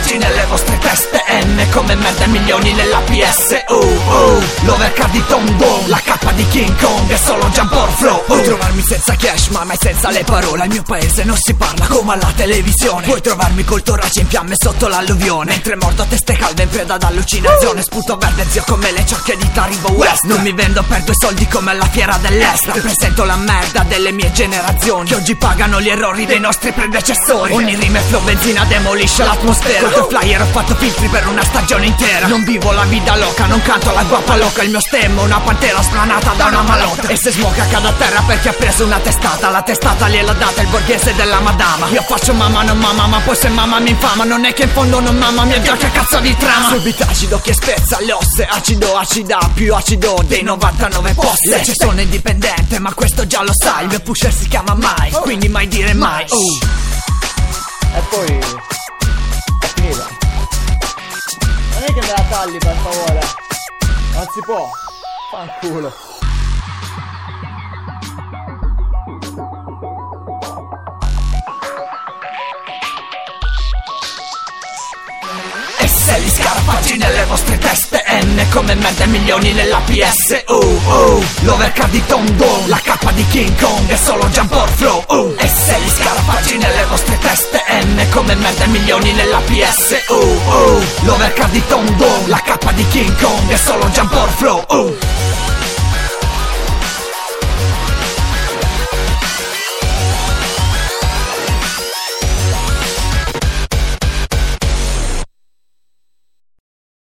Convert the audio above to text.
scarafaggi nelle vostre teste. M come merda milioni nella PS. L'overcard di Tom Dome, la K di King Kong è solo jump or flow. Puoi trovarmi senza cash ma mai senza le parole. Al mio paese non si parla come alla televisione. Puoi trovarmi col torace in fiamme sotto l'alluvione, mentre mordo a teste calde in preda ad allucinazione. Sputo verde zio come le ciocche di Taribo West. Non mi vendo per 2 soldi come alla fiera dell'est. Rappresento la merda delle mie generazioni che oggi pagano gli errori dei nostri predecessori. Ogni rima e flow benzina demolisce l'atmosfera. Col flyer ho fatto filtri per una stagione intera. Non vivo la vita loca, non canto la guappa loca. Il mio stemma una pantera splanata da una malotta. E se smoca cade a terra perché ha preso una testata. La testata gliel'ha data il borghese della madama. Io faccio mamma non mamma, ma poi se mamma mi infama. Non è che in fondo non mamma mia Dio che cazzo di trama. Subito acido che spezza le osse. Acido acida più acido dei 99 posti. Se sono indipendente ma questo già lo sai. Il mio pusher si chiama mai, quindi mai dire mai. E poi è finita. Non è che me la tagli per favore. Non si può. Fanculo. Se li scarafaggi nelle vostre teste. N come merda milioni nella PS. L'overcard di Tom Dome, la K di King Kong è solo jump or flow. E se li scarafaggi nelle vostre teste. N come merda milioni nella PS. L'overcard di Tom Dome, la K di King Kong è solo jump or flow.